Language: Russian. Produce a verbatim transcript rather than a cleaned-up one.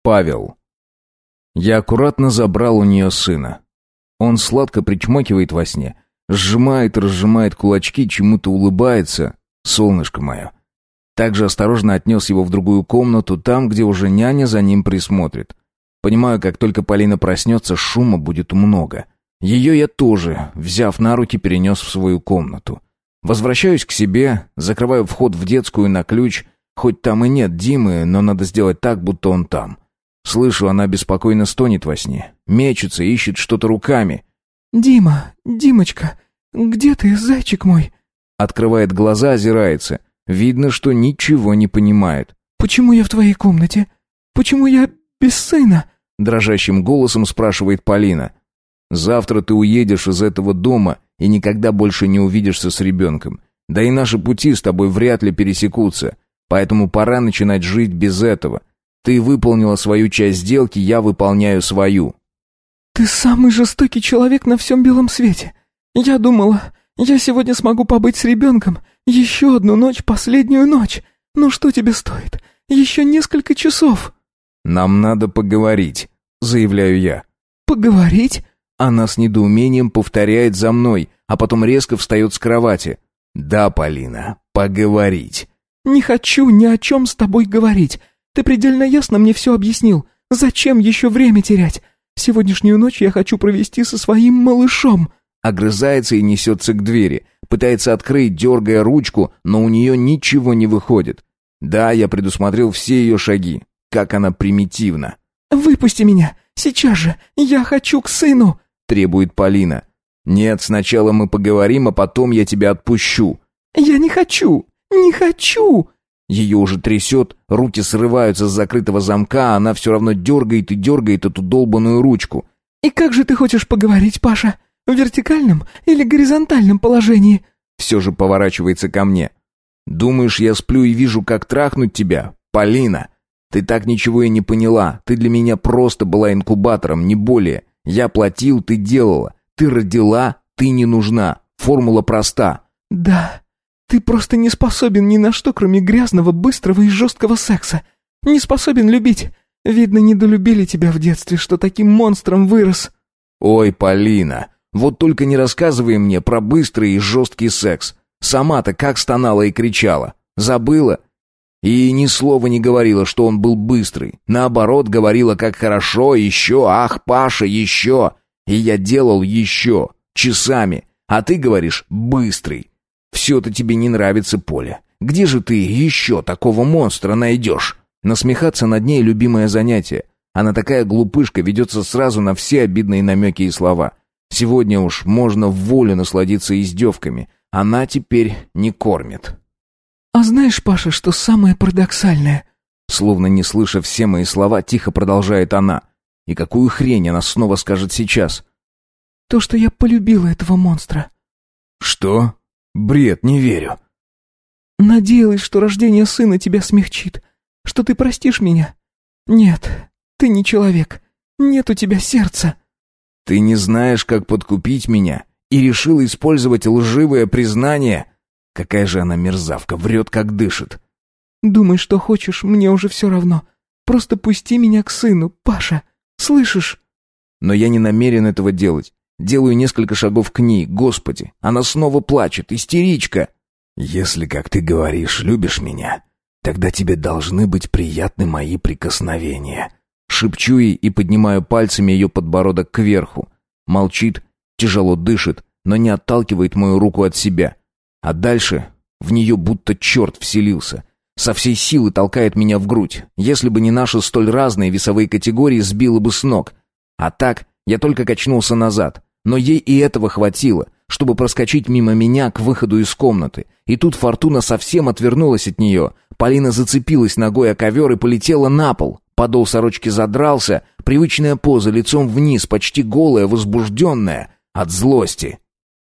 Павел. Я аккуратно забрал у нее сына. Он сладко причмокивает во сне, сжимает и разжимает кулачки, чему-то улыбается. Солнышко мое. Также осторожно отнес его в другую комнату, там, где уже няня за ним присмотрит. Понимаю, как только Полина проснется, шума будет много. Ее я тоже, взяв на руки, перенес в свою комнату. Возвращаюсь к себе, закрываю вход в детскую на ключ. Хоть там и нет Димы, но надо сделать так, будто он там. Слышу, она беспокойно стонет во сне. Мечется, ищет что-то руками. «Дима, Димочка, где ты, зайчик мой?» Открывает глаза, озирается. Видно, что ничего не понимает. «Почему я в твоей комнате? Почему я без сына?» Дрожащим голосом спрашивает Полина. «Завтра ты уедешь из этого дома и никогда больше не увидишься с ребенком. Да и наши пути с тобой вряд ли пересекутся. Поэтому пора начинать жить без этого. Ты выполнила свою часть сделки, я выполняю свою». «Ты самый жестокий человек на всем белом свете. Я думала, я сегодня смогу побыть с ребенком. Еще одну ночь, последнюю ночь. Ну что тебе стоит? Еще несколько часов». «Нам надо поговорить», — заявляю я. «Поговорить?» Она с недоумением повторяет за мной, а потом резко встает с кровати. «Да, Полина, поговорить». «Не хочу ни о чем с тобой говорить. Ты предельно ясно мне все объяснил. Зачем еще время терять? Сегодняшнюю ночь я хочу провести со своим малышом». Огрызается и несется к двери. Пытается открыть, дергая ручку, но у нее ничего не выходит. Да, я предусмотрел все ее шаги. Как она примитивна. «Выпусти меня! Сейчас же! Я хочу к сыну!» Требует Полина. «Нет, сначала мы поговорим, а потом я тебя отпущу». «Я не хочу! Не хочу!» Ее уже трясет, руки срываются с закрытого замка, а она все равно дергает и дергает эту долбаную ручку. «И как же ты хочешь поговорить, Паша? В вертикальном или горизонтальном положении?» Все же поворачивается ко мне. «Думаешь, я сплю и вижу, как трахнуть тебя? Полина, ты так ничего и не поняла. Ты для меня просто была инкубатором, не более. Я платил, ты делала. Ты родила, ты не нужна. Формула проста». «Да, ты просто не способен ни на что, кроме грязного, быстрого и жесткого секса. Не способен любить. Видно, недолюбили тебя в детстве, что таким монстром вырос». «Ой, Полина, вот только не рассказывай мне про быстрый и жесткий секс. Сама-то как стонала и кричала. Забыла? И ни слова не говорила, что он был быстрый. Наоборот, говорила, как хорошо, еще, ах, Паша, еще. И я делал еще, часами. А ты говоришь «быстрый». Все-то тебе не нравится, Поля. Где же ты еще такого монстра найдешь?» Насмехаться над ней — любимое занятие. Она такая глупышка, ведется сразу на все обидные намеки и слова. Сегодня уж можно в волю насладиться издевками. Она теперь не кормит. «А знаешь, Паша, что самое парадоксальное?» Словно не слыша все мои слова, тихо продолжает она. И какую хрень она снова скажет сейчас? «То, что я полюбила этого монстра». «Что? Бред, не верю». «Надеялась, что рождение сына тебя смягчит, что ты простишь меня. Нет, ты не человек. Нет у тебя сердца». «Ты не знаешь, как подкупить меня, и решила использовать лживое признание? Какая же она мерзавка, врет, как дышит». «Думай, что хочешь, мне уже все равно. Просто пусти меня к сыну, Паша. Слышишь?» Но я не намерен этого делать. Делаю несколько шагов к ней. Господи, она снова плачет, истеричка. «Если, как ты говоришь, любишь меня, тогда тебе должны быть приятны мои прикосновения». Шепчу ей и поднимаю пальцами ее подбородок кверху. Молчит, тяжело дышит, но не отталкивает мою руку от себя. А дальше в нее будто черт вселился. Со всей силы толкает меня в грудь. Если бы не наши столь разные весовые категории, сбило бы с ног. А так я только качнулся назад. Но ей и этого хватило, чтобы проскочить мимо меня к выходу из комнаты. И тут Фортуна совсем отвернулась от нее. Полина зацепилась ногой о ковер и полетела на пол. Подол сорочки задрался, привычная поза, лицом вниз, почти голая, возбужденная, от злости.